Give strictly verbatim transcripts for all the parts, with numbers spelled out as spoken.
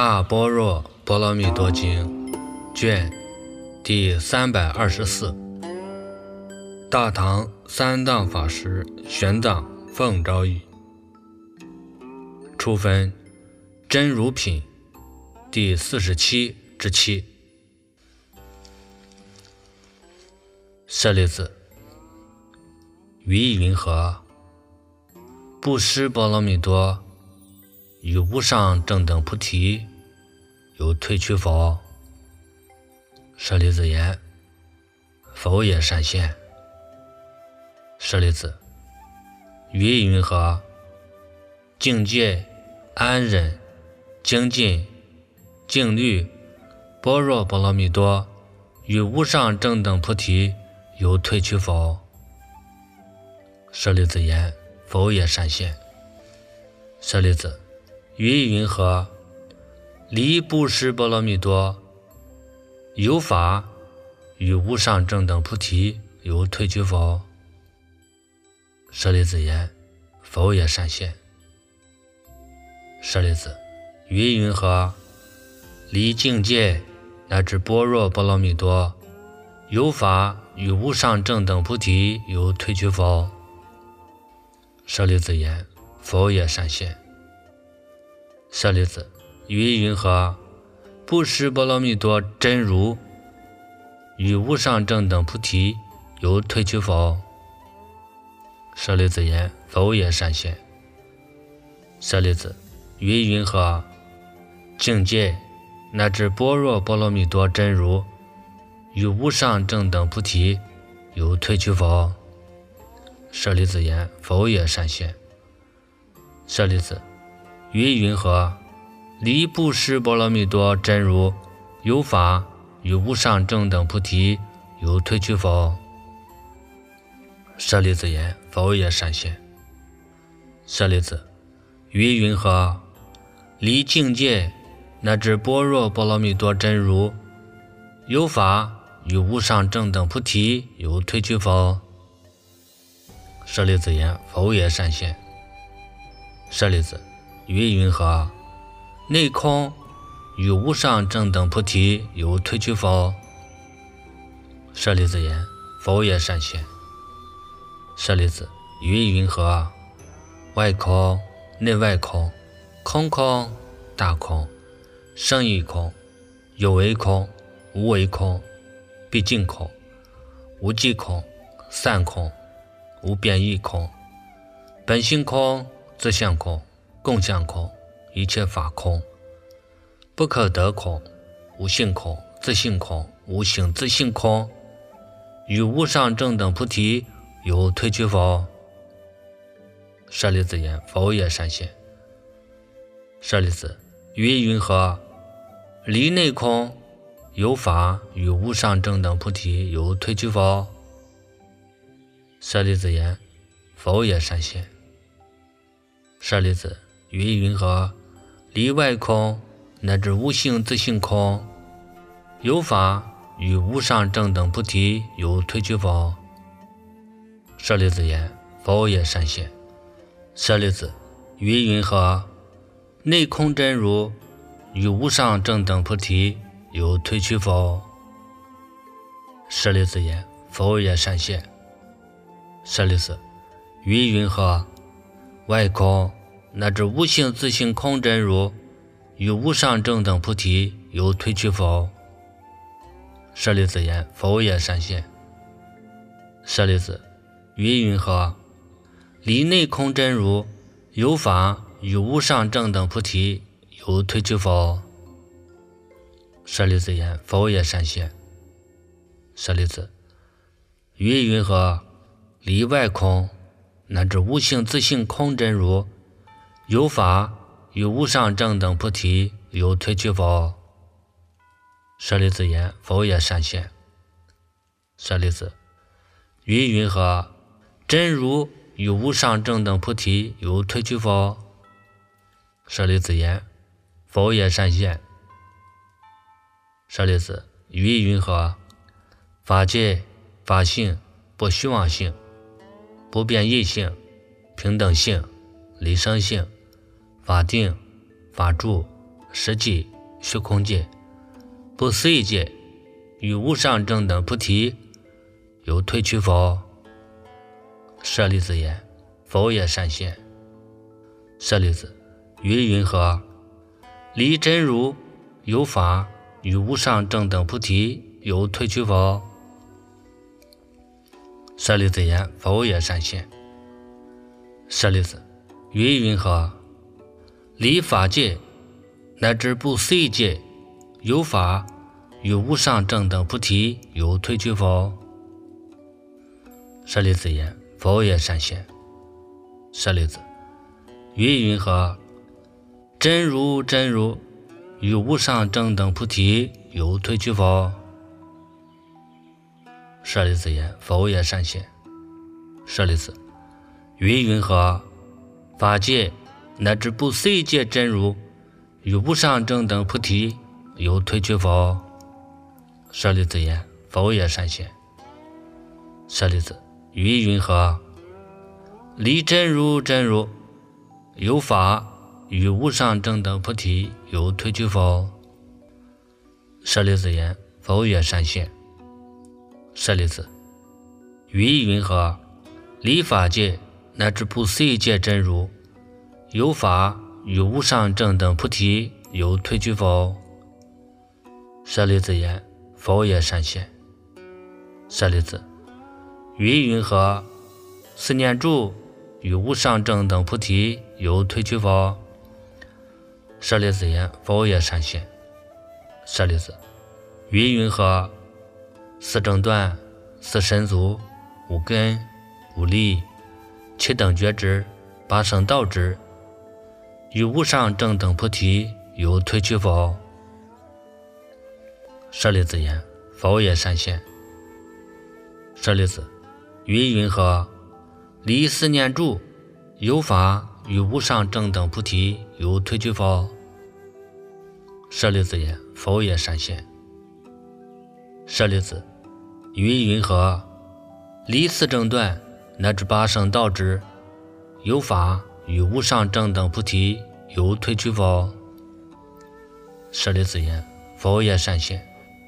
大般若波罗蜜多经卷第三百二十四，大唐三藏法师玄奘奉诏译，初分真如品第四十七之七。舍利子，于意云何？布施波罗蜜多与无上正等菩提有退去否？舍利子言：否也，善现。舍利子，于意云何？境界、安忍、精进、静虑、般若波罗蜜多与无上正等菩提有退去否？舍利子言：否也，善现。舍利子，于意云何？离布施波罗蜜多有法与无上正等菩提有退去否？舍利子言：否也，善现。舍利子，于意云何？离境界乃至般若波罗蜜多有法与无上正等菩提有退去否？舍利子言：否也，善现。舍利子，于意云何？布施波罗蜜多真如与无上正等菩提有退去否？舍利子言：否也，善现。舍利子，于意云何？境界乃至般若波罗蜜多真如与无上正等菩提有退去否？舍利子言：否也，善现。舍利子，于意云何？离布施波罗蜜多真如有法与无上正等菩提有退去否？舍利子言：否也，善现。舍利子，于意云何？离境界乃至般若波罗蜜多真如有法与无上正等菩提有退去否？舍利子言：否也，善现。舍利子，于意云何？内空与无上正等菩提有退去否？舍利子言：否也，善现。舍利子，于意云何？外空、内外空、空空、大空、生亦空、有为空、无为空、毕竟空、无际空、散空、无变异空、本性空、自相空、共相空、一切法空、不可得空、无性空、自性空、无性自性空，与无上正等菩提有退去否？舍利子言：否也，善现。舍利子，于意云何？离内空有法与无上正等菩提有退去否？舍利子言：否也，善现。舍利子，于意云何？离外空乃至无性自性空有法与无上正等菩提有退去否？舍利子言：否也，善现。舍利子，于意云何？内空真如与无上正等菩提有退去否？舍利子言：否也，善现。舍利子，于意云何？外空乃至无性自性空真如与无上正等菩提有退去否？舍利子言：否也，善现。舍利子，于意云何？离内空真如有法与无上正等菩提有退去否？舍利子言：否也，善现。舍利子，于意云何？离外空乃至无性自性空真如有法与无上正等菩提有退去否？舍利子言：否也，善现。舍利子，于意云何？真如与无上正等菩提有退去否？舍利子言：否也，善现。舍利子，于意云何？法界、法性、不虚妄性、不变异性、平等性、离生性、法定、法住、 实际虚空界、不思议界与无上正等菩提有退去否？舍利子言：否也，善现。舍利子，云云何？离真如有法与无上正等菩提有退去否？舍利子言：否也，善现。舍利子，云云何？离法界乃至不思议界有法与无上正等菩提有退去否？舍利子言：否也，善现。舍利子，云云何？真如真如与无上正等菩提有退去否？舍利子言：否也，善现。舍利子，云云何？法界乃至不思议界真如与无上正等菩提有退去否？舍利子言：否也，善现。舍利子，云云何？离真如真如有法与无上正等菩提有退去否？舍利子言：否也，善现。舍利子，云云何？离法界乃至不思议界真如有法与无上正等菩提有退去否？舍利子言：否也，善现。舍利子，云云何？四念住与无上正等菩提有退去否？舍利子言：否也，善现。舍利子，云云何？四正断、四神足、五根、五力、七等觉支、八圣道支与无上正等菩提有退去否？舍利子言：否也，善现。舍利子，云云何？离四念住有法与无上正等菩提有退去否？舍利子言：否也，善现。舍利子，云云何？离四正断乃至八圣道支有法与无上正等菩提有退去否？舍利子言：否也，善现。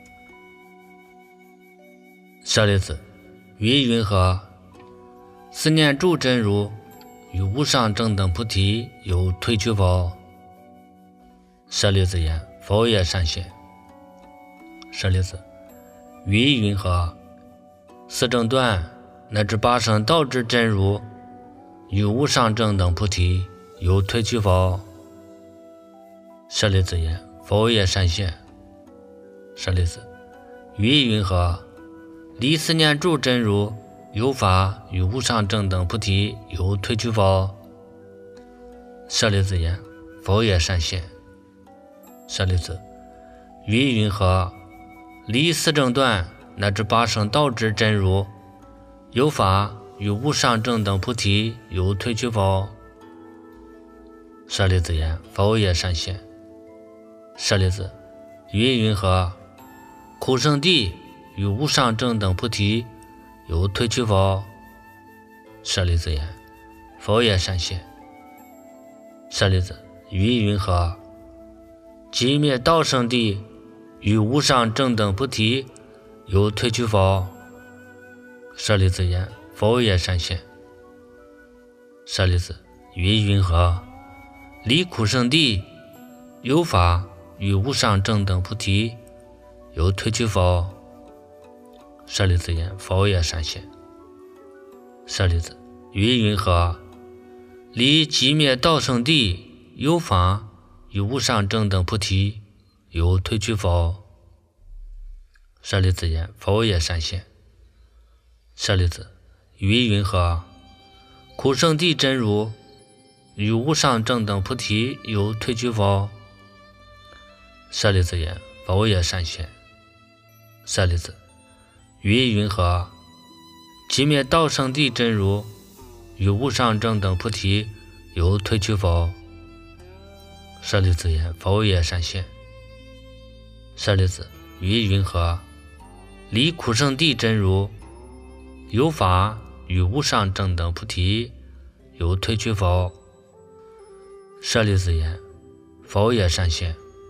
舍利子，云云何？四念住真如与无上正等菩提有退去否？舍利子言：否也，善现。舍利子，云云何？四正断乃至八圣道支真如与无上正等菩提有退去否？舍利子言：否也，善现。舍利子，云云何？离四念住真如有法与无上正等菩提有退去否？舍利子言：否也，善现。舍利子，云云何？离四正断乃至八圣道支真如有法与无上正等菩提有退去否？舍利子言：否也，善现。舍利子，云云何？苦圣地与无上正等菩提有退去否？舍利子言：否也，善现。舍利子，云云何？寂灭道圣地与无上正等菩提有退去否？舍利子言：否也，善现。舍利子，云云何？离苦圣地有法与无上正等菩提有退去否？舍利子言：否也，善现。舍利子，云云何？离寂灭道圣地有法与无上正等菩提有退去否？舍利子言：否也，善现。舍利子，云云何？苦圣地真如与无上正等菩提有退去否？舍利子言：否也，善现。舍利子，云云何？寂灭道圣地真如与无上正等菩提有退去否？舍利子言：否也，善现。舍利子，云云何？离苦圣地真如有法与无上正等菩提有退去否？舍利子言：否也，善现。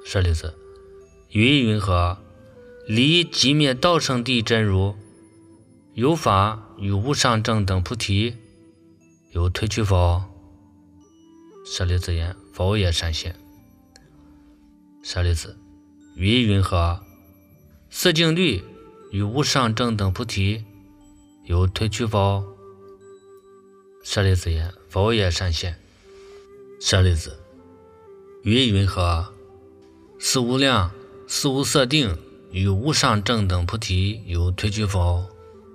舍利子，云云何？离寂灭道生地真如，有法与无上正等菩提，有退去否？舍利子言：否也，善现。舍利子，云云何？四境律与无上正等菩提，有退去否？舍利子言：否也，善现。舍利子，云云何？四无量、四无色定与无上正等菩提，有退去否？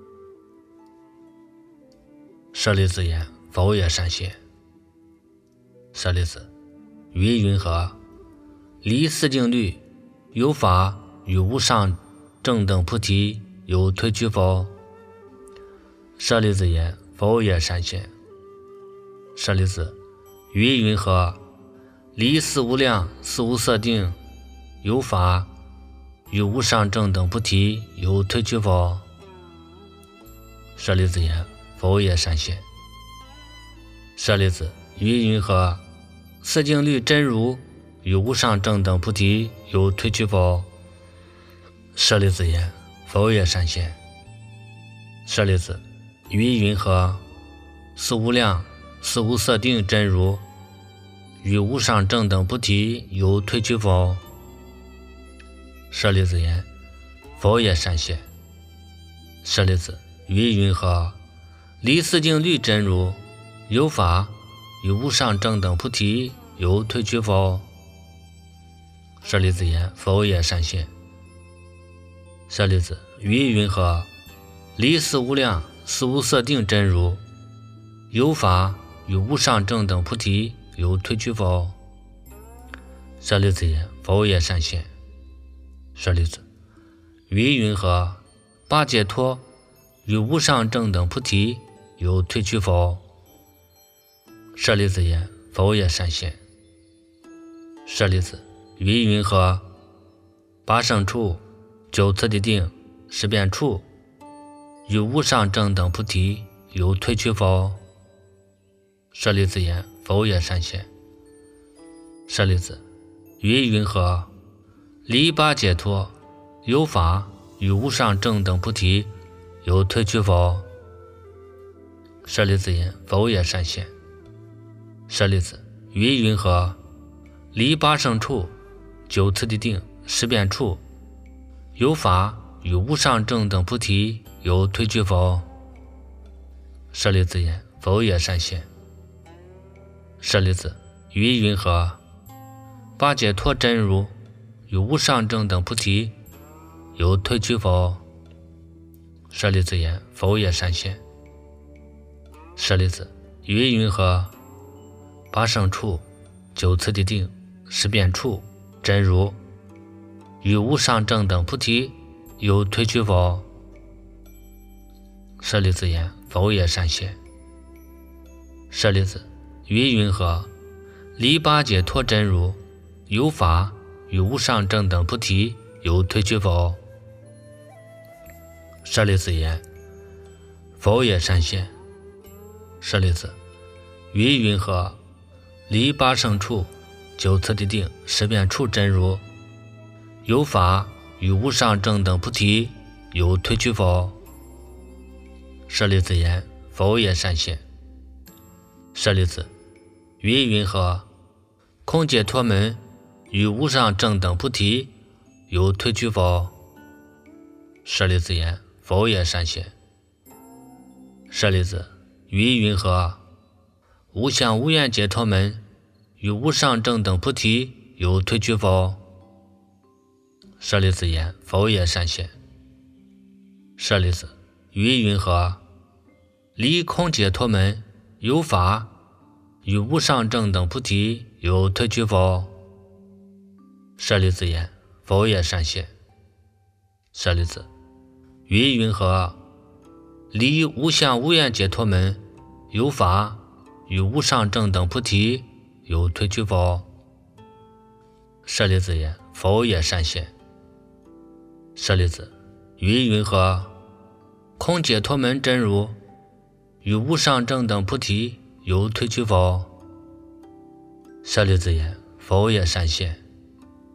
舍利子言：否也，善现。舍利子，云云何？离四境律有法与无上正等菩提，有退去否？舍利子言：否也，善现。舍利子，云云何？离四无量、四无色定有法与无上正等菩提，有退去否？舍利子言：否也，善现。舍利子，云云何？四境律真如与无上正等菩提，有退去否？舍利子言：否也，善现。舍利子，云云何？四无量、四无色定真如与无上正等菩提，有退去否？舍利子言：否也，善现。舍利子，云云何？离四境律真如有法与无上正等菩提，有退去否？舍利子言：否也，善现。舍利子，云云何？离四无量、四无色定真如有法与无上正等菩提，有退去否？舍利子言：否也，善现。舍利子，云云何？八解脱与无上正等菩提，有退去否？舍利子言：否也，善现。舍利子，云云何？八胜处、九次第定、十遍处与无上正等菩提，有退去否？舍利子言：否也，善现。舍利子，云云何？离八解脱有法与无上正等菩提，有退去否？舍利子言：否也，善现。舍利子，云云何？离八胜处、九次第定、十遍处有法与无上正等菩提，有退去否？舍利子言：否也，善现。舍利子，云云何？八解脱真如与无上正等菩提，有退去否？舍利子言：否也，善现。舍利子，云云何？八胜处、九次第定、十遍处真如与无上正等菩提，有退去否？舍利子言：否也，善现。舍利子，云云何？离八解脱真如有法与无上正等菩提，有退去否？舍利子言：否也，善现。舍利子，云云何？离八胜处、九次第定、十遍处真如有法与无上正等菩提，有退去否？舍利子言：否也，善现。舍利子，云云何？空解脱门与无上正等菩提，有退去否？舍利子言：否也，善现。舍利子，云云何？无相无愿解脱门与无上正等菩提，有退去否？舍利子言：否也，善现。舍利子，云云何？离空解脱门有法与无上正等菩提，有退去否？舍利子言：否也，善现。舍利子，云云何？离无相无愿解脱门有法与无上正等菩提，有退去否？舍利子言：否也，善现。舍利子，云云何？空解脱门真如与无上正等菩提，有退去否？舍利子言：否也，善现。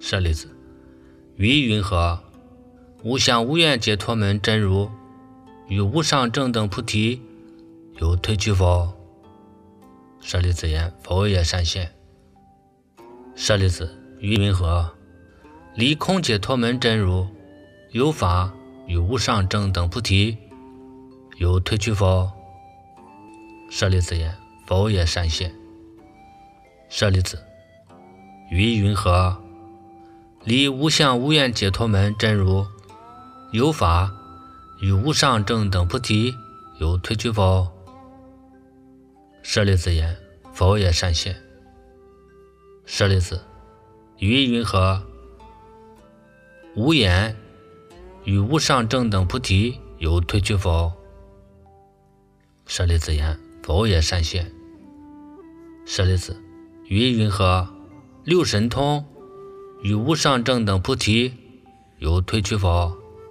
舍利子，于云何？无相无愿解脱门真如与无上正等菩提有退去否？舍利子言：否也，善现。舍利子，于云何？离空解脱门真如有法与无上正等菩提有退去否？舍利子言：否也，善现。舍利子，于云何？离无相无愿解脱门真如有法与无上正等菩提有退去否？舍利子言：否也，善现。舍利子，于云何？无眼与无上正等菩提有退去否？舍利子言：否也，善现。舍利子，于云何？六神通与无上正等菩提有退去否？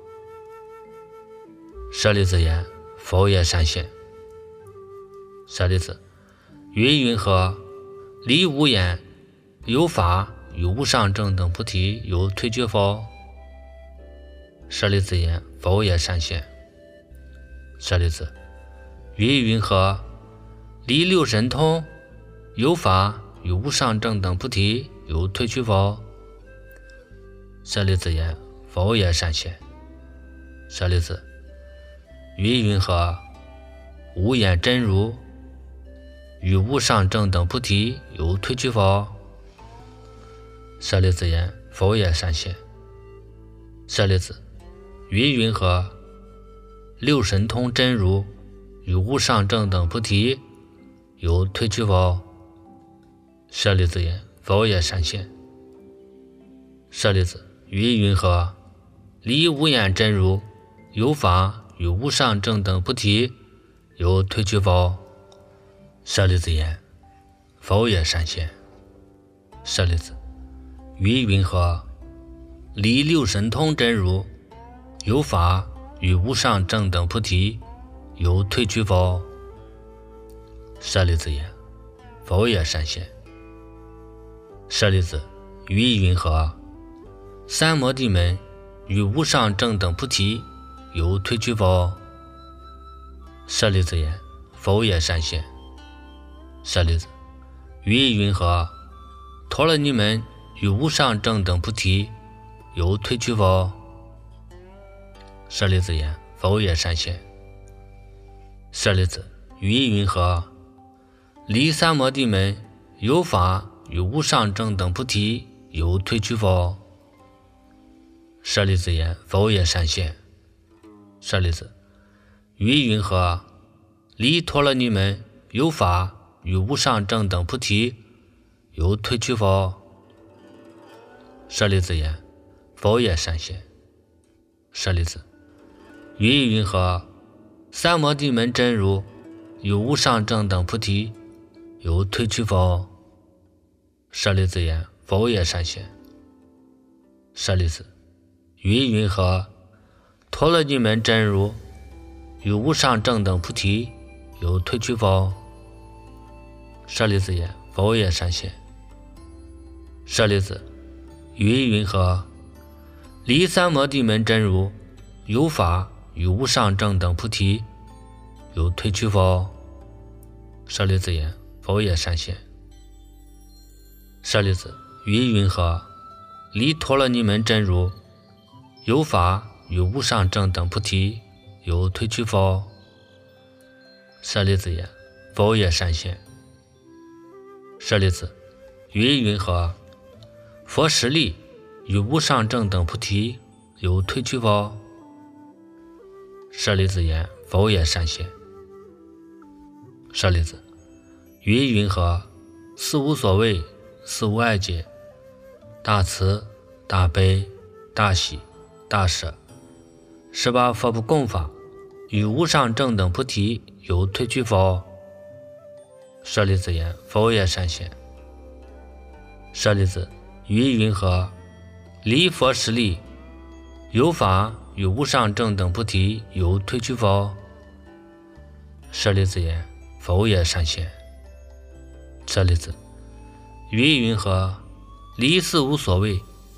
舍利子言：否也，善现。舍利子，于云何？离无眼有法与无上正等菩提有退去否？舍利子言：否也，善现。舍利子，于云何？离六神通有法与无上正等菩提有退去否？舍利子言：否也，善现。舍利子，于云何？无眼真如与无上正等菩提有退去否？舍利子言：否也，善现。舍利子，于云何？六神通真如与无上正等菩提有退去否？舍利子言：否也，善现。舍利子，于云何？离无眼真如有法与无上正等菩提有退去否？舍利子言：否也，善现。舍利子，于云何？离六神通真如有法与无上正等菩提有退去否？舍利子言：否也，善现。舍利子，于云何？三摩地门与无上正等菩提有退去否？舍利子言：否也，善现。舍利子，于云何？陀罗尼门与无上正等菩提有退去否？舍利子言：否也，善现。舍利子，于云何？离三摩地门有法与无上正等菩提有退去否？舍利子言：否也，善现。舍利子，于云何？离陀罗尼门有法与无上正等菩提有退去否？舍利子言：否也，善现。舍利子，于云何？三摩地门真如与无上正等菩提有退去否？舍利子言：否也，善现。舍利子，于云何？陀罗尼门真如与无上正等菩提有退去否？舍利子言：否也，善现。舍利子，于云何？离三摩地门真如有法与无上正等菩提有退去否？舍利子言：否也，善现。舍利子，于云何？离陀罗尼门真如有法与无上正等菩提有退去否？舍利子言：否也，善现。舍利子，于云何？佛实力与无上正等菩提有退去否？舍利子言：否也，善现。舍利子，于云何？四无所谓，四无碍解，大慈大悲大喜大舍，十八佛不共法与无上正等菩提有退去否？舍利子言：否也，善现。舍利子，于云何？离佛实力有法与无上正等菩提有退去否？舍利子言：否也，善现。舍利子，于云何？离四无所谓，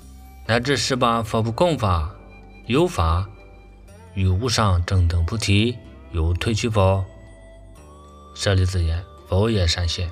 乃至十八佛不共法有法与无上正等菩提有退去否？舍利子言：否也，善现。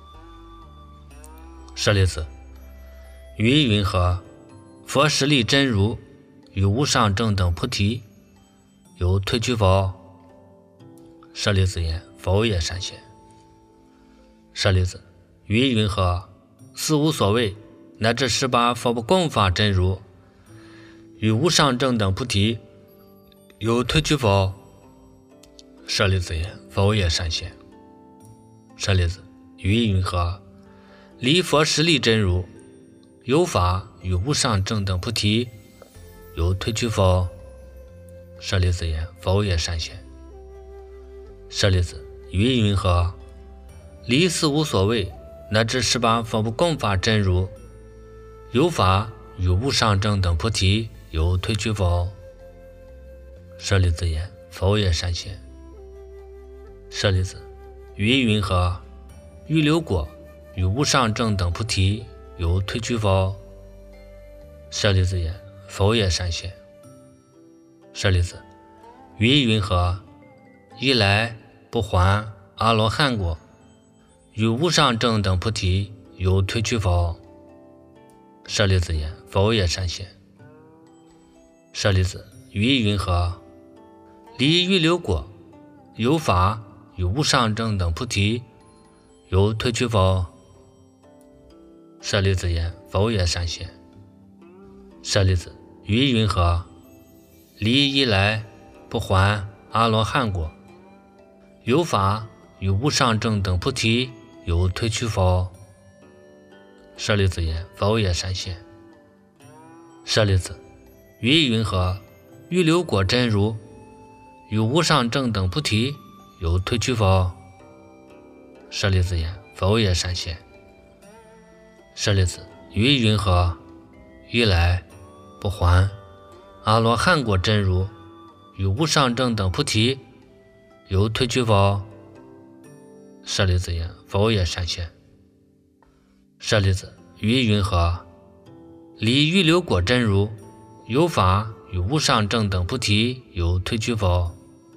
舍利子，云云何？佛实力真如与无上正等菩提有退去否？舍利子言：否也，善现。舍利子，云云何？四无所谓乃至十八佛不共法真如与无上正等菩提有退去否？舍利子言：否也，善现。舍利子，云云何？离佛实力真如有法与无上正等菩提有退去否？舍利子言：否也，善现。舍利子，云云何？离四无所谓乃至十八佛不共法真如有法与无上正等菩提有退去否？舍利子言：否也，善现。舍利子，云云何？欲流果与无上正等菩提有退去否？舍利子言：否也，善现。舍利子，云云何？一来不还阿罗汉果与无上正等菩提有退去否？舍利子言：否也，善现。舍利子，云云何？离欲流果有法与无上正等菩提有退去否？舍利子言：否也，善现。舍利子，云云何？离一来不还阿罗汉果有法与无上正等菩提有退去否？舍利子言：否也，善现。舍利子，云云何？欲流果真如与无上正等菩提有退去否？舍利子言：否也，善现。舍利子，云云何？一来不还阿罗汉果真如与无上正等菩提有退去否？舍利子言：否也，善现。舍利子，云云何？离欲流果真如有法与无上正等菩提有退去否？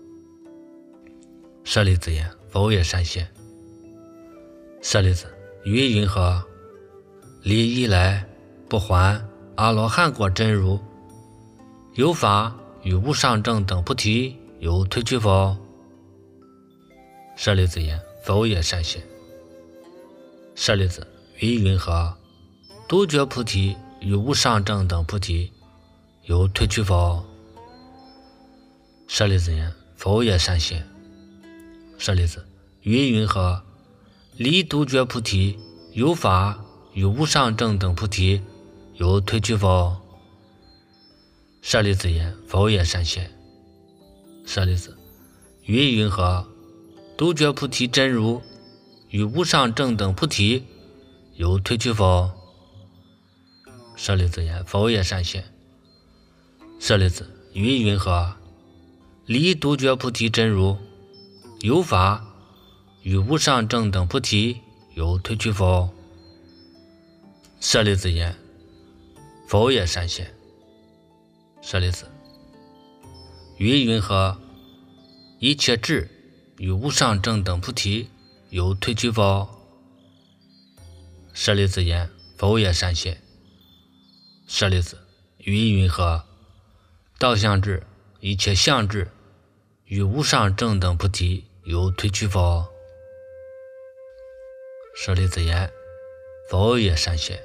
舍利子言：否也，善现。舍利子，云云何？离一来不还阿罗汉果真如有法与无上正等菩提有退去否？舍利子言：否也，善现。舍利子，云云何？独觉菩提与无上正等菩提有退去否？舍利子言：否也，善现。舍利子，云云何？离独觉菩提有法与无上正等菩提有退去否？舍利子言：否也，善现。舍利子，云云何？独觉菩提真如与无上正等菩提有退去否？舍利子言：否也，善现。舍利子，云云何？离独觉菩提真如有法与无上正等菩提有退去否？舍利子言：否也，善现。舍利子，云云何？一切智与无上正等菩提有退去否？舍利子言：否也，善现。舍利子，云云何？道相智、一切相智与无上正等菩提有退去否？舍利子言：否也，善现。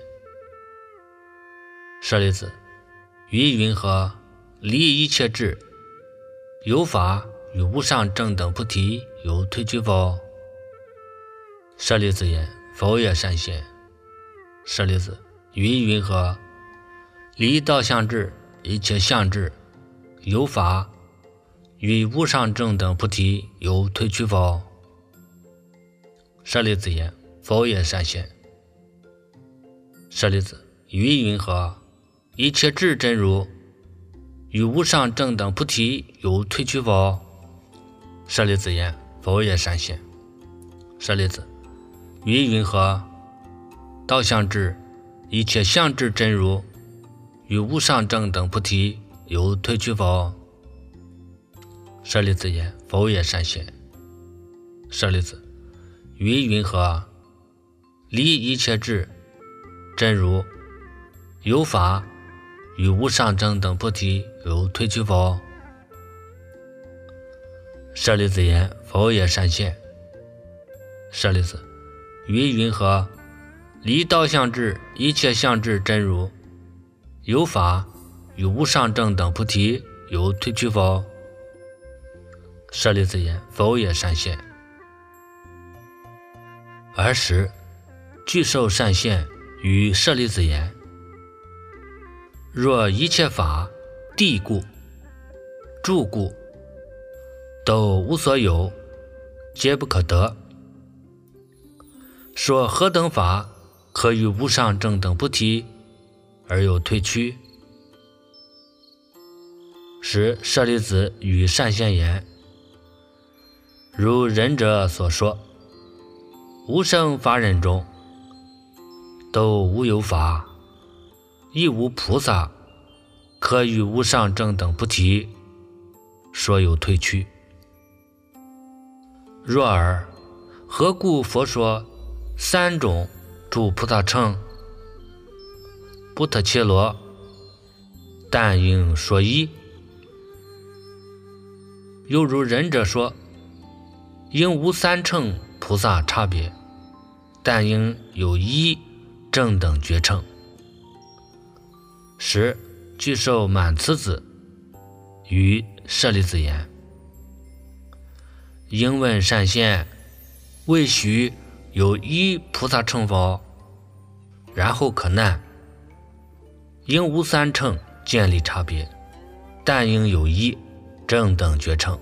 舍利子，云云何？离一切智有法与无上正等菩提有退去否？舍利子言：否也，善现。舍利子，云云何？离道相智、一切相智有法与无上正等菩提有退去否？舍利子言：否也，善现。舍利子，云云何？一切智真如与无上正等菩提有退去否？舍利子言：否也，善现。舍利子，云云何？道相智、一切相智真如与无上正等菩提有退去否？舍利子言：否也，善现。舍利子，于云何？离一切智，真如有法与无上正等菩提有退去否？舍利子言：否也，善现。舍利子，于云何？离道相智，一切相智真如有法与无上正等菩提有退去否？舍利子言：否也，善现。尔时具受善现与舍利子言：若一切法地故住故都无所有，皆不可得，说何等法可与无上正等菩提而有退去？时舍利子与善现言：如仁者所说，无生法忍中都无有法，亦无菩萨可与无上正等菩提说有退去。若尔，何故佛说三种诸菩萨乘不特伽罗，但应说一？又如仁者说，应无三乘菩萨差别，但应有一正等觉乘。时具受满慈子与舍利子言：应问善现，未许有一菩萨乘否？然后可难。应无三乘建立差别，但应有一正等觉乘。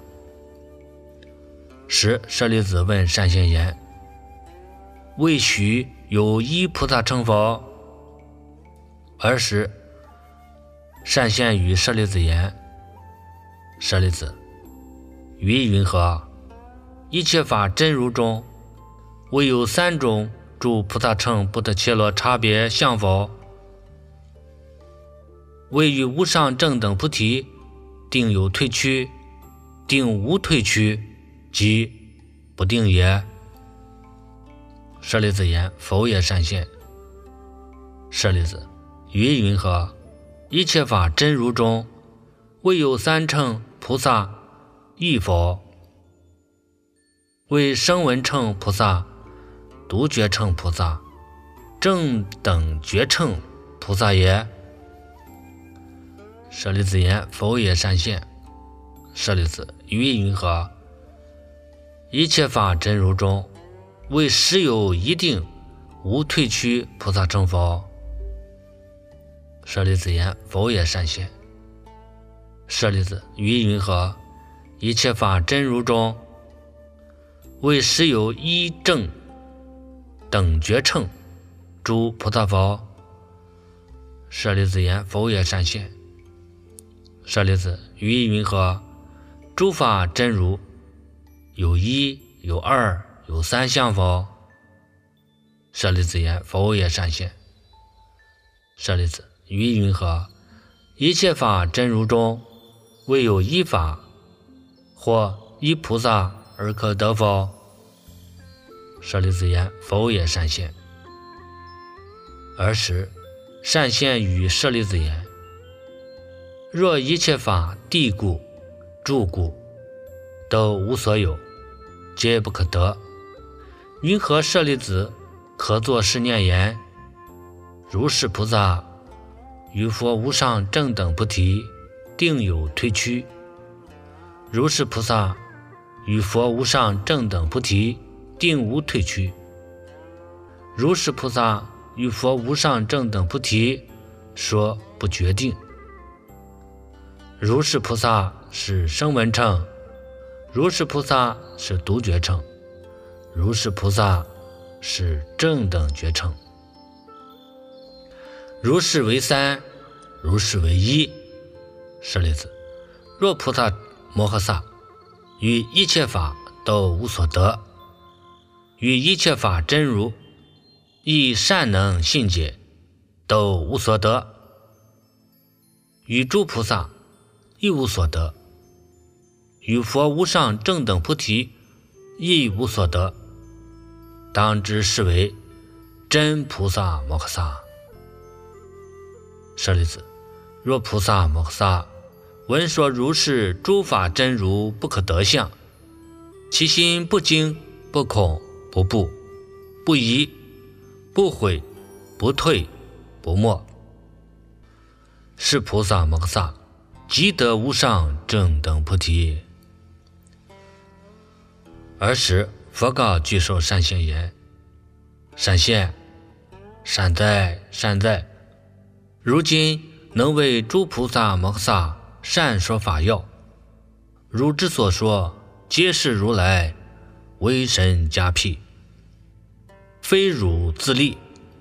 时舍利子问善现言：未许有一菩萨乘否？尔时善现与舍利子言：舍利子，于云何？一切法真如中，唯有三种诸菩萨乘不特伽罗差别相否？为与无上正等菩提定有退去，定无退去，即不定也。舍利子言：否也，善现。舍利子，于云何？一切法真如中，唯有三乘菩萨亦否？为声闻乘菩萨、独觉乘菩萨、正等觉乘菩萨也。舍利子言：否也，善现。舍利子，于云何？一切法真如中，为实有一定无退去菩萨乘否？舍利子言：否也，善现。舍利子，于云何？一切法真如中，为实有一正等觉乘诸菩萨否？舍利子言：否也，善现。舍利子，于云何？诸法真如有一有二有三相否？舍利子言：否也，善现。舍利子，于云何？一切法真如中，唯有一法或一菩萨而可得否？舍利子言：否也，善现。尔时善现与舍利子言：若一切法地故住故都无所有，皆不可得，云何舍利子可作是念言：如是菩萨于佛无上正等菩提定有退去，如是菩萨与佛无上正等菩提定无退去，如是菩萨与佛无上正等菩提说不决定，如是菩萨是声闻乘，如是菩萨是独觉乘，如是菩萨是正等觉乘。如是为三，如是为一。舍利子，若菩萨摩诃萨于一切法都无所得，于一切法真如亦善能信解都无所得， 与诸菩萨亦无所得，与佛无上正等菩提亦无所得，当知是为真菩萨摩诃萨。舍利子，若菩萨摩诃萨闻说如是诸法真如不可得相，其心不惊不恐不怖不疑不悔不退不没，是菩萨摩诃萨即得无上正等菩提。尔时佛告具寿善现言：善现，善哉善哉，如今能为诸菩萨摩诃萨善说法要，汝之所说皆是如来为神加辟，非汝自立。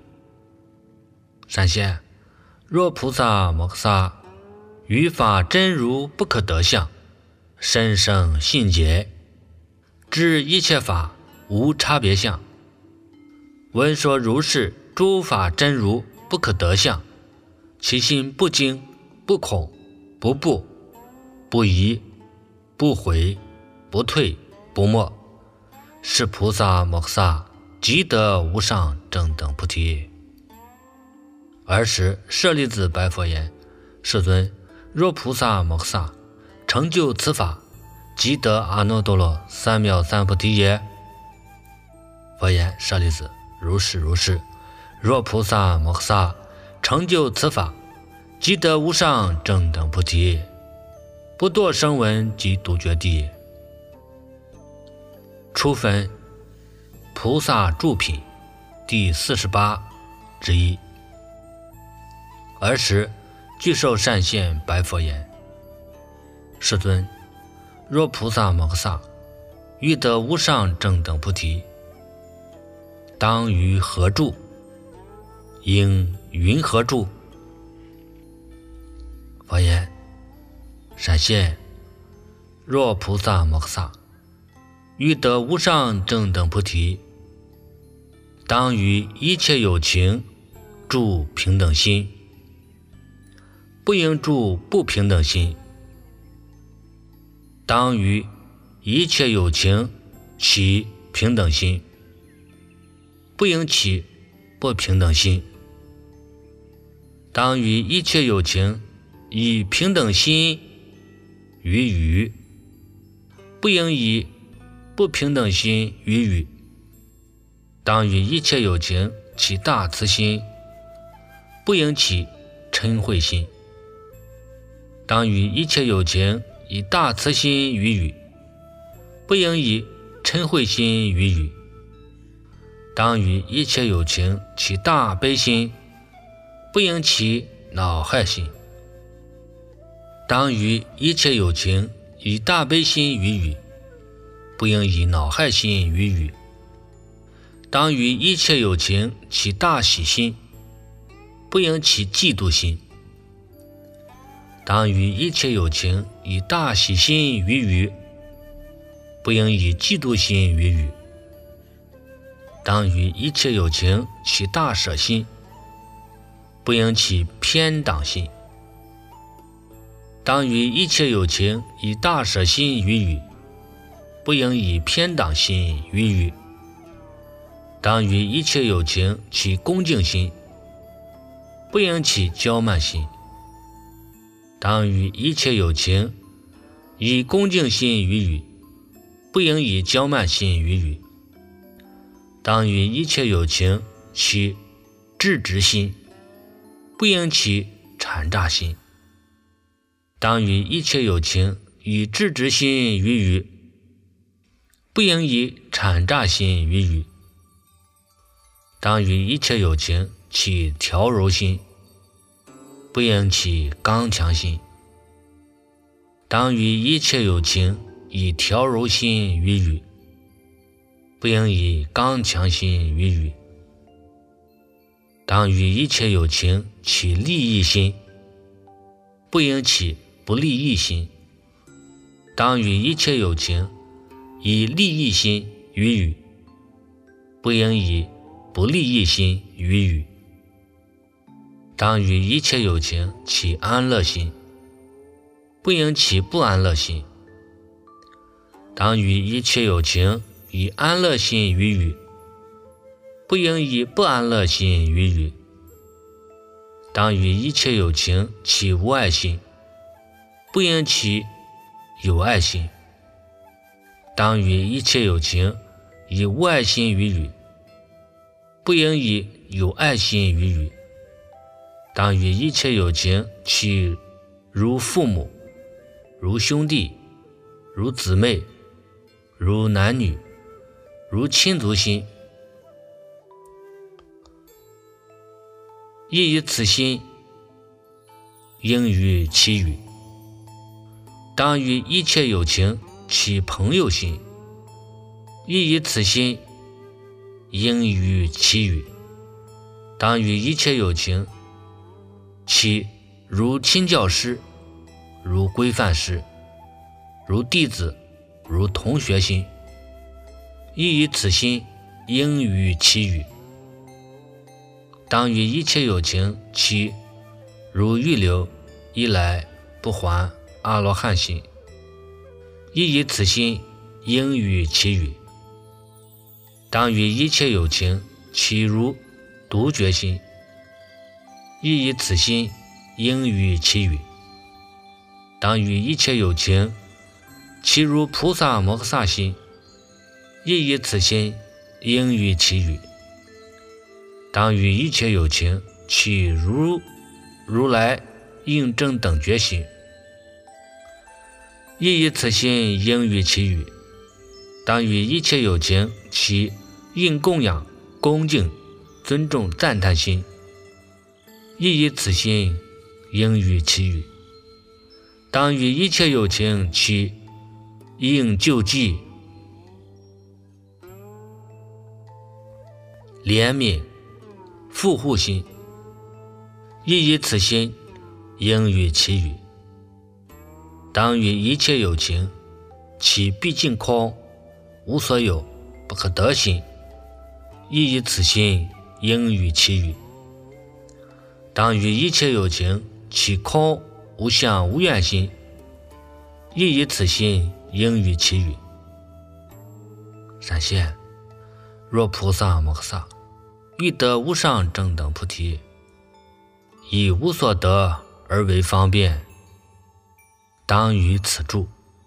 善现，若菩萨摩诃萨于法真如不可得相，深生信解，知一切法无差别相，闻说如是诸法真如不可得相，其心不惊不恐不怖不疑不悔不退不没，是菩萨摩诃萨即得无上正等菩提。尔时舍利子白佛言：世尊，若菩萨摩诃萨成就此法，即得阿耨多罗三藐三菩提耶？佛言：舍利子，如是如是。若菩萨摩诃萨成就此法，即得无上正等菩提，不堕声闻及独觉地。初分菩萨住品第四十八之一。尔时具寿善现白佛言：世尊，若菩萨摩诃萨欲得无上正等菩提，当于何住？应云何住？佛言：善现，若菩萨摩诃萨欲得无上正等菩提，当于一切有情住平等心，不应住不平等心。当于一切有情起平等心，不应起不平等心。当于一切有情以平等心于语，不应以不平等心于语。当于一切有情起大慈心，不应起嗔恚心。当于一切有情以大慈心于语，不应以嗔恚心于语。当于一切有情起大悲心，不应起恼害心。当于一切有情以大悲心于语，不应以恼害心于语。当于一切有情起大喜心，不应起嫉妒心。当于一切有情以大喜心于语，不应以嫉妒心于语。当于一切有情起大舍心，不应起偏党心。当于一切有情以大舍心于语，不应以偏党心于语。当于一切有情起恭敬心，不应起骄慢心。当于一切有情以恭敬心于语，不应以骄慢心于语。当于一切有情起智直心，不应起谄诈心。当于一切有情以智直心于语，不应以谄诈心于语。当于一切有情起调柔心，不应起刚强心。当于一切有情以调柔心于语，不应以刚强心于语。当于一切有情起利益心，不应起不利益心。当于一切有情以利益心于语，不应以不利益心于语。当于一切有情起安乐心， 不应起不安乐心。当与一切有情以安乐心语语，不应以不安乐心语语。当与一切有情起无爱心，不应起有爱心。当与一切有情以无爱心语语，不应以有爱心语语。当与一切有情起如父母、如兄弟、如姊妹、如男女、如亲族心，亦以此心应与其语。当与一切有情起朋友心，亦以此心应与其语。当与一切有情起如亲教师、如规范师、如弟子、如同学心，亦以此心应与其语。当与一切有情起如预留一来不还阿罗汉心，亦以此心应与其语。当与一切有情起如独觉心，亦以此心应与其语。当与一切有情起如菩萨摩诃萨心，亦以此心应与其语。当与一切有情起如如来应正等觉心，亦以此心应与其语。当与一切有情起应供养、恭敬、尊重、赞叹心，亦以此心应与其语。当与一切有情起应救济、怜悯、护护心，亦以此心应与其语。当与一切有情起毕竟空、无所有、不可得心，亦以此心应与其语。当与一切有情起空、无相、无愿心，亦以此心应与其语。闪现：若菩萨摩诃萨欲得无上正等菩提，以无所得而为方便，当于此住。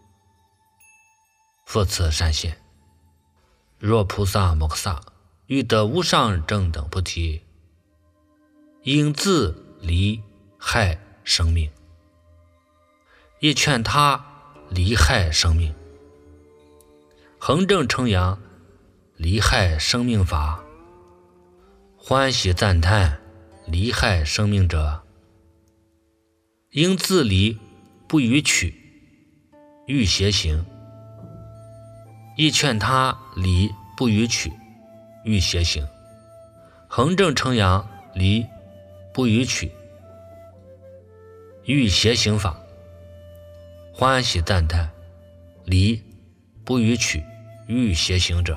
复次闪现：若菩萨摩诃萨欲得无上正等菩提，应自离害生命，亦劝他离害生命。恒正称扬离害生命法，欢喜赞叹离害生命者，应自离不予取，欲邪行。亦劝他离不予取，欲邪行。恒正称扬离不予取，欲邪行法，欢喜赞叹离不予取，欲邪行者。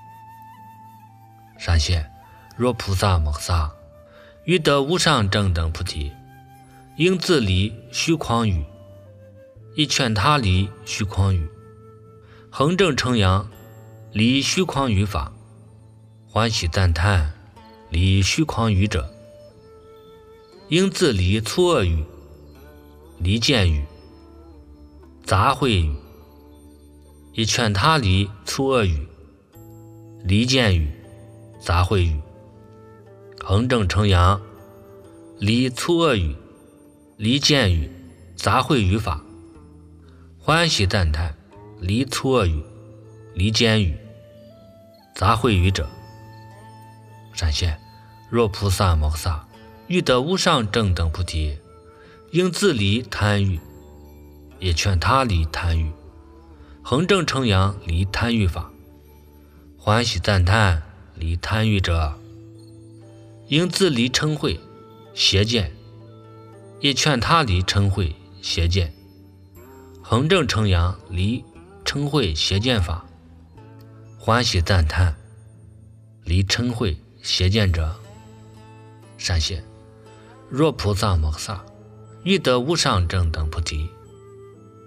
闪现：若菩萨摩诃萨欲得无上正等菩提，应自离虚诳语，亦劝他离虚诳语。恒正称扬离虚诳语法，欢喜赞叹离虚诳语者，应自离粗恶语、离间语、杂秽语，亦劝他离粗恶语、离间语、杂秽语。恒正称扬离粗恶语、离间语、杂秽语法，欢喜赞叹离粗恶语、离间语、杂秽语者。闪现：若菩萨摩诃萨欲得无上正等菩提，应自离贪欲，也劝他离贪欲。恒正称扬离贪欲法，欢喜赞叹离贪欲者，应自离嗔恚、邪见，也劝他离嗔恚、邪见。恒正称扬离嗔恚、邪见法，欢喜赞叹离嗔恚、邪见者。闪现：若菩萨摩诃萨欲得无上正等菩提，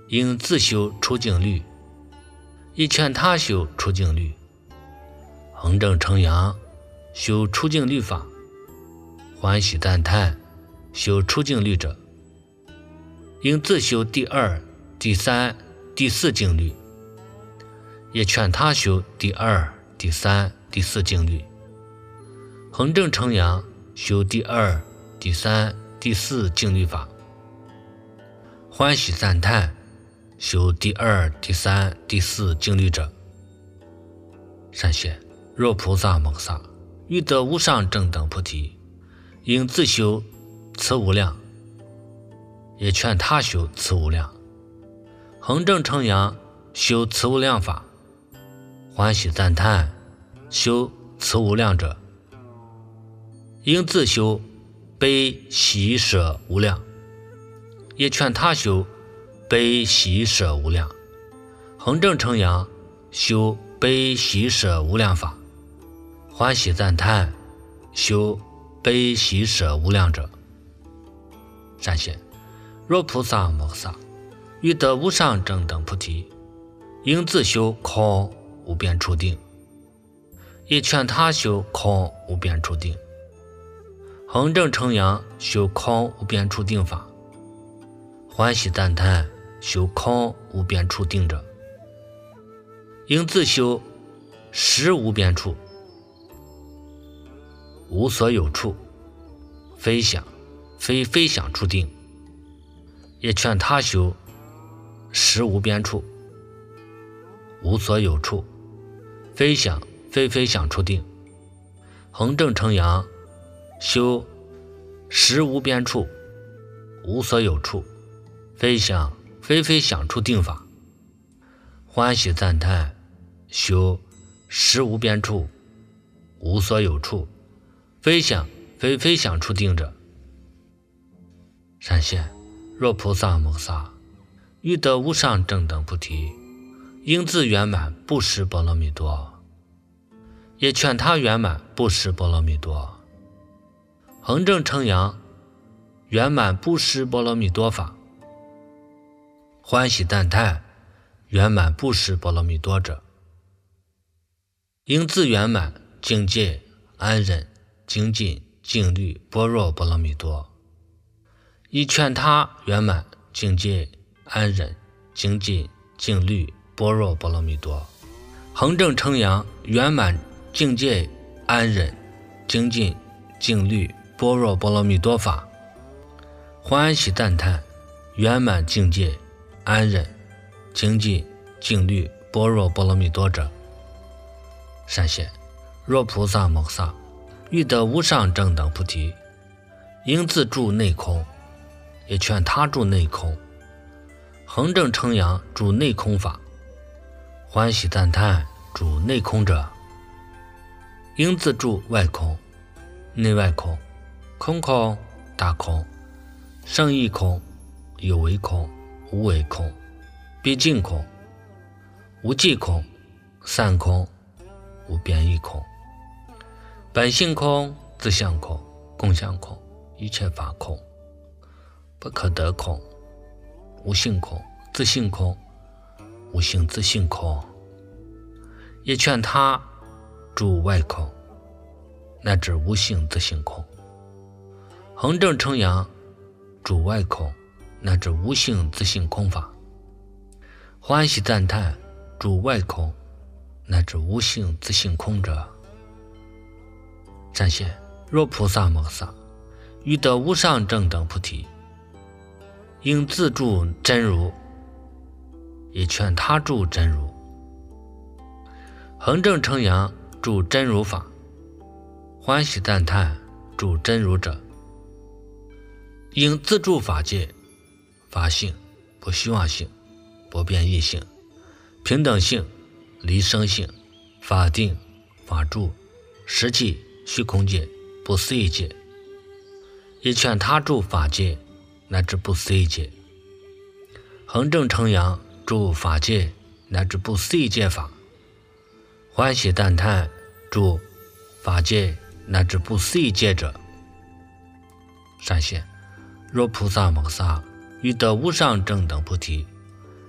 应自修出境律，亦劝他修出境律。恒正成阳，修出境律法，欢喜赞叹修出境律者，应自修第二、第三、第四境律，也劝他修第二、第三、第四境律。恒正成阳，修第二、第三、第四境律法，欢喜赞叹修第二、第三、第四境律者，善显。若菩萨摩萨欲得无上正等菩提，应自修此无量，也劝他修此无量。恒正成阳，修此无量法，欢喜赞叹修此无量者，应自修悲喜舍无量，也劝他修悲喜舍无量。恒正成阳，修悲喜舍无量法，欢喜赞叹修悲喜舍无量者，善显。若菩萨摩萨欲得无上正等菩提，应自修空无边处定，也劝他修空无边处定。恒正成阳，修空无边处定法，欢喜赞叹修空无边处定者，应自修实无边处，无所有处，非想非非想处定，也劝他修实无边处，无所有处，非想非非想处定。恒正成阳，修实无边处，无所有处，非想非非想处定法，欢喜赞叹修实无边处，无所有处，非想非非想处定者，善显。若菩萨摩萨欲得无上正等菩提，应自圆满布施波罗蜜多，也劝他圆满布施波罗蜜多。恒正成阳，圆满布施波罗蜜多法，欢喜赞叹圆满布施波罗蜜多者，应自圆满境界安忍精进静虑般若波罗蜜多，以劝他圆满境界安忍精进静虑般若波罗蜜多。恒正成阳，圆满境界安忍精进静虑般若波罗蜜多法，欢喜赞叹圆满境界安忍精进静虑般若波罗蜜多者，善显。若菩萨摩萨欲得无上正等菩提，应自住内空，也劝他住内空。恒正成阳，住内空法，欢喜赞叹住内空者，应自住外空。内外空，空空大空，胜义空，有为空，无为空，毕竟空，无际空，散空，无边义空，本性空，自相空，共相空，一切法空，不可得空，无性空，自性空，无性自性空。也劝他住外空，乃至无性自性空。恒正成阳，住外空，乃至无性自性空法，欢喜赞叹住外空，乃至无性自性空者，善显。若菩萨摩萨欲得无上正等菩提，应自住真如，也劝他住真如。恒正成阳，住真如法，欢喜赞叹住真如者，应自住法界、法性、不虚妄性、不变异性、平等性、离生性、法定、法住、实际、虚空界、不思议界，也劝他住法界乃至不思议界。恒正成阳，住法界乃至不思议界法，欢喜赞叹住法界乃至不思议界者，善显。若菩萨摩萨欲得无上正等菩提，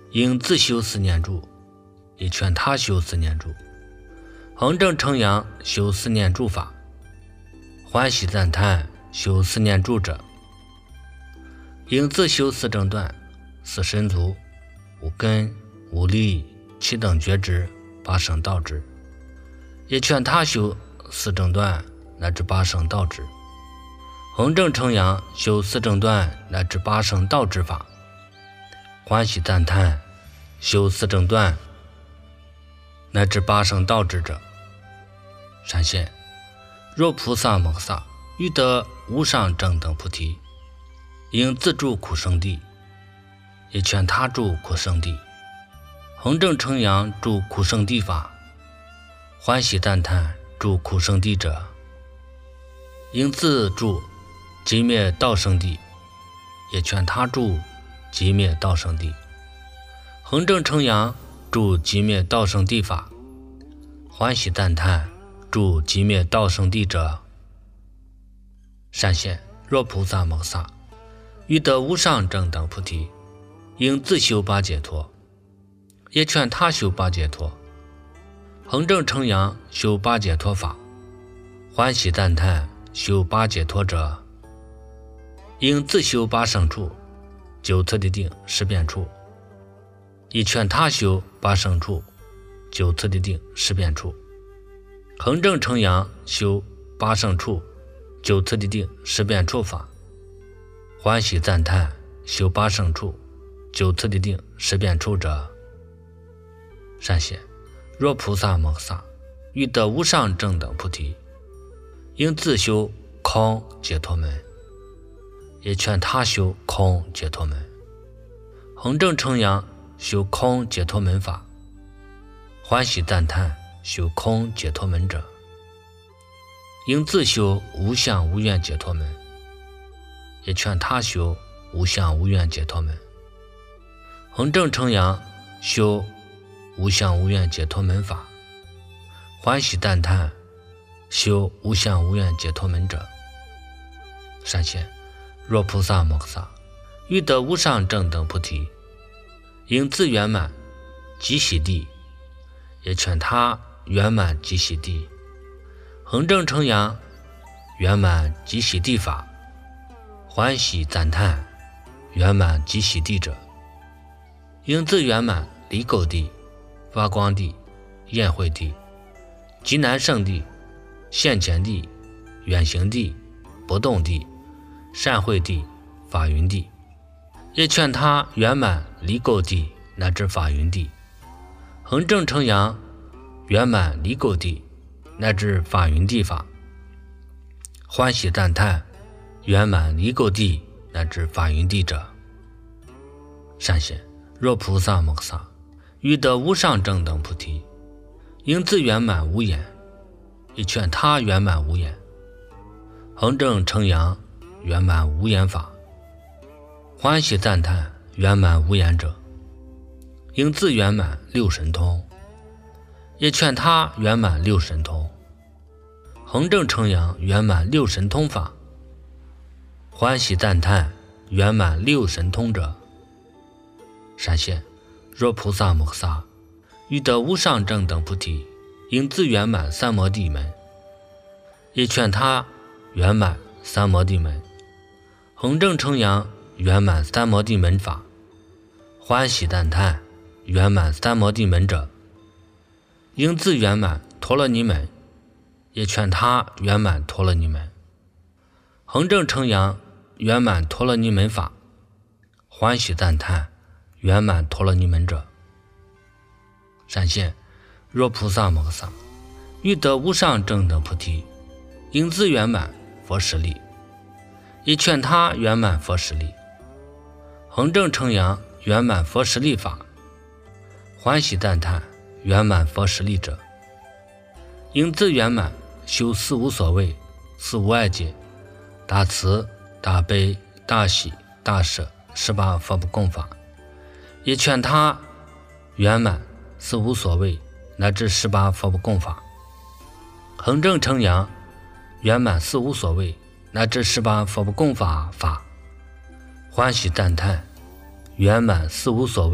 应自修四念住，也劝他修四念住。恒正称扬修四念住法，欢喜赞叹修四念住者，应自修四正断、四身足、五根、五力、七等觉知、八圣道知，也劝他修四正断乃至八圣道知。恒正称扬修四正断乃至八圣道知法，欢喜赞叹修四正断乃至八圣道知者，闪现若菩萨摩诃萨欲得无上正等菩提，应自住苦生地，也劝他住苦生地。恒正称扬住苦生地法，欢喜赞叹住苦生地者，应自住寂灭道生地，也劝他住寂灭道生地。恒正称扬住寂灭道生地法，欢喜赞叹住寂灭道生地者，闪现若菩萨摩诃萨欲得无上正等菩提，应自修八解脱，也劝他修八解脱。恒正称扬修八解脱法，欢喜赞叹修八解脱者，应自修八胜处、九次的定、十变处，以劝他修八胜处、九次的定、十变处。恒正称扬修八胜处、九次的定、十变处法，欢喜赞叹修八胜处、九次的定、十变处者，闪现若菩萨摩诃萨欲得无上正等菩提，应自修空解脱门，也劝他修空解脱门。恒正称扬修空解脱门法，欢喜赞叹修空解脱门者，应自修无相无愿解脱门，也劝他修无相无愿解脱门。恒正称扬修无相无愿解脱门法，欢喜赞叹修无相无愿解脱门者，闪现若菩萨摩诃萨欲得无上正等菩提，应自圆满极喜地，也劝他圆满极喜地。恒正称扬圆满极喜地法，欢喜赞叹圆满极喜地者，应自圆满离垢地、发光地、宴会地、极难胜地、现前地、远行地、不动地、善会地、法云地，也劝他圆满离垢地乃至法云地。恒正称扬圆满离垢地乃至法云地法，欢喜赞叹圆满离垢地乃至法云地者，闪现若菩萨摩诃萨欲得无上正等菩提，应自圆满无眼，也劝他圆满无眼。恒正称扬圆满无眼法，欢喜赞叹圆满无眼者，应自圆满六神通，也劝他圆满六神通。恒正称扬圆满六神通法，欢喜赞叹圆满六神通者，闪现若菩萨摩诃萨欲得无上正等菩提，应自圆满三摩地门，也劝他圆满三摩地门。恒正称扬圆满三摩地门法，欢喜赞叹圆满三摩地门者，应自圆满陀罗尼门，也劝他圆满陀罗尼门。恒正称扬圆满陀罗尼门法，欢喜赞叹圆满陀罗尼门者，闪现若菩萨摩诃萨欲得无上正等菩提，应自圆满佛实力，也劝他圆满佛实力。恒正称扬圆满佛实力法，欢喜赞叹圆满佛实力者，应自圆满修四无所谓、四无碍戒、大慈、大悲、大喜、大舍十八佛不共法，也劝他圆满四无所谓乃至十八佛不共法。恒正称扬圆满四无所谓乃至十八佛不共法法，欢喜赞叹圆满四无所谓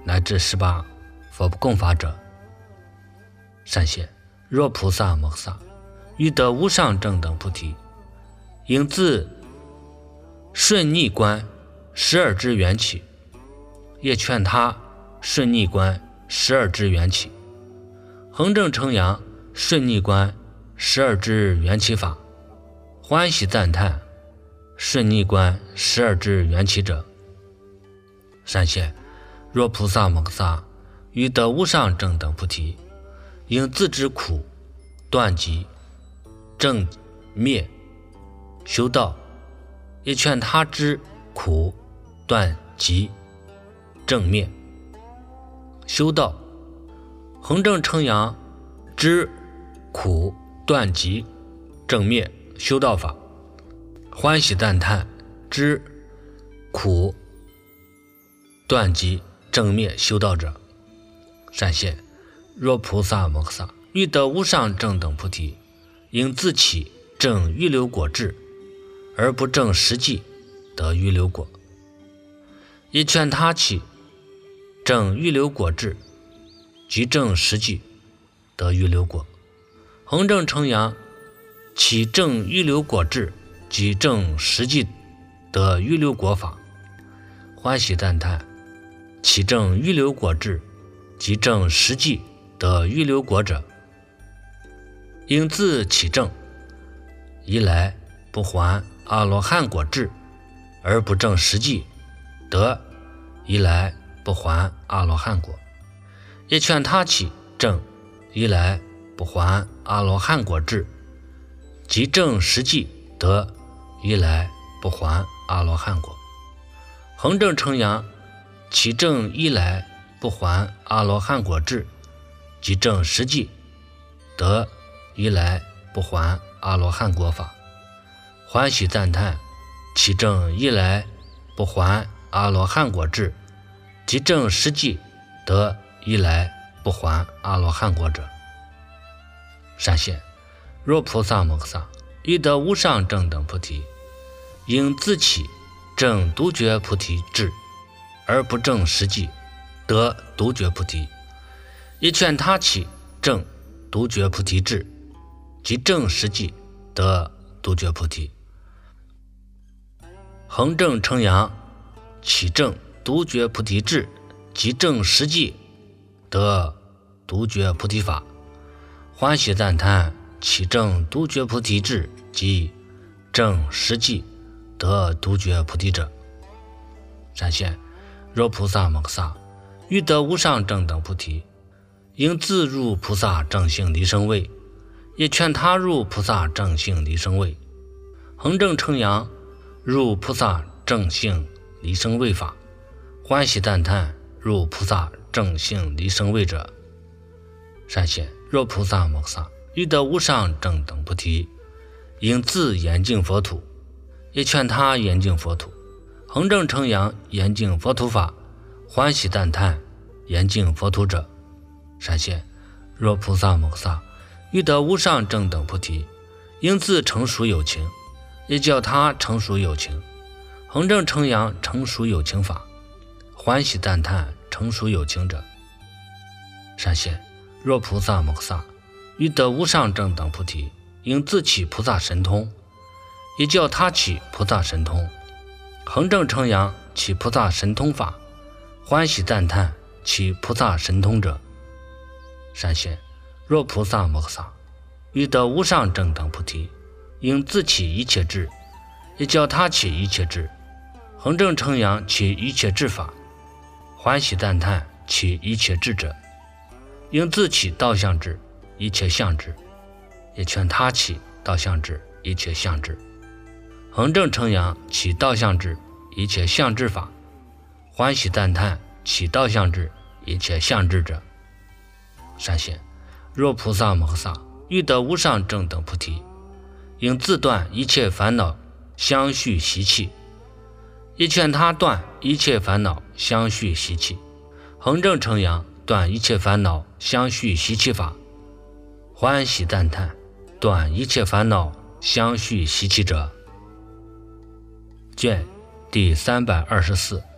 乃至十八佛不共法者。善现，若菩萨摩诃萨欲得无上正等菩提，应自顺逆观十二支缘起，也劝他顺逆观十二支缘起，恒正称扬顺逆观十二支缘起法，欢喜赞叹顺逆观十二支缘起者。善现，若菩萨摩诃萨欲得无上正等菩提，应自知苦断集正灭修道，也劝他知苦断集正灭修道，恒正称扬知苦断集正灭修道法，欢喜赞叹知苦断集正灭修道者。善现，若菩萨摩诃萨欲得无上正等菩提，应自起正预流果智，而不正实际得预流果，也劝他起正预流果智即正实际得预流果，恒正称扬起正预流果智即正实际得预流果法，欢喜赞叹起正预流果智即正实际得预流果者，应自起正一来不还阿罗汉果智，而不正实际得一来不还阿罗汉果，也劝他起正一来不还阿罗汉果智即正实际得一来不还阿罗汉果，恒正称扬起正一来不还阿罗汉果智即正实际得一来不还阿罗汉果法，欢喜赞叹起正一来不还阿罗汉果智即正实际得一来不还阿罗汉果者。善现，若菩萨摩诃萨欲得无上正等菩提，应自起正独觉菩提智，而不正实际得独觉菩提，也劝他起正独觉菩提智即正实际得独觉菩提，恒正称扬起正独觉菩提智即正实际得独觉菩提法，欢喜赞叹起正独觉菩提智即正实际得独觉菩提者。善现，若菩萨摩诃萨欲得无上正等菩提，应自入菩萨正性离生位，也劝他入菩萨正性离生位，恒正称扬入菩萨正性离生位法，欢喜赞叹入菩萨正性离生位者。善现，若菩萨摩诃萨欲得无上正等菩提，应自严净佛土，也劝他严净佛土，恒正称扬严净佛土法，欢喜赞叹严净佛土者。善现，若菩萨摩诃萨欲得无上正等菩提，应自成熟有情，也叫他成熟有情，恒正称扬成熟有情法，欢喜赞叹成熟有情者。善现，若菩萨摩诃萨欲得无上正等菩提，应自起菩萨神通，也叫他起菩萨神通，恒正称扬起菩萨神通法，欢喜赞叹起菩萨神通者。善现，若菩萨摩诃萨欲得无上正等菩提，应自起一切智，也叫他起一切智，恒正称扬起一切智法，欢喜赞叹起一切智者。应自起道相智一切相智，也劝他起道相智一切相智，恒正称扬起道相智一切相智法，欢喜赞叹起道相智一切相智者。善现，若菩萨摩诃萨欲得无上正等菩提，应自断一切烦恼相续习气，也劝他断一切烦恼相续习气，恒正称扬断一切烦恼相续习气法，欢喜赞叹断一切烦恼相续习气者。卷第三百二十四。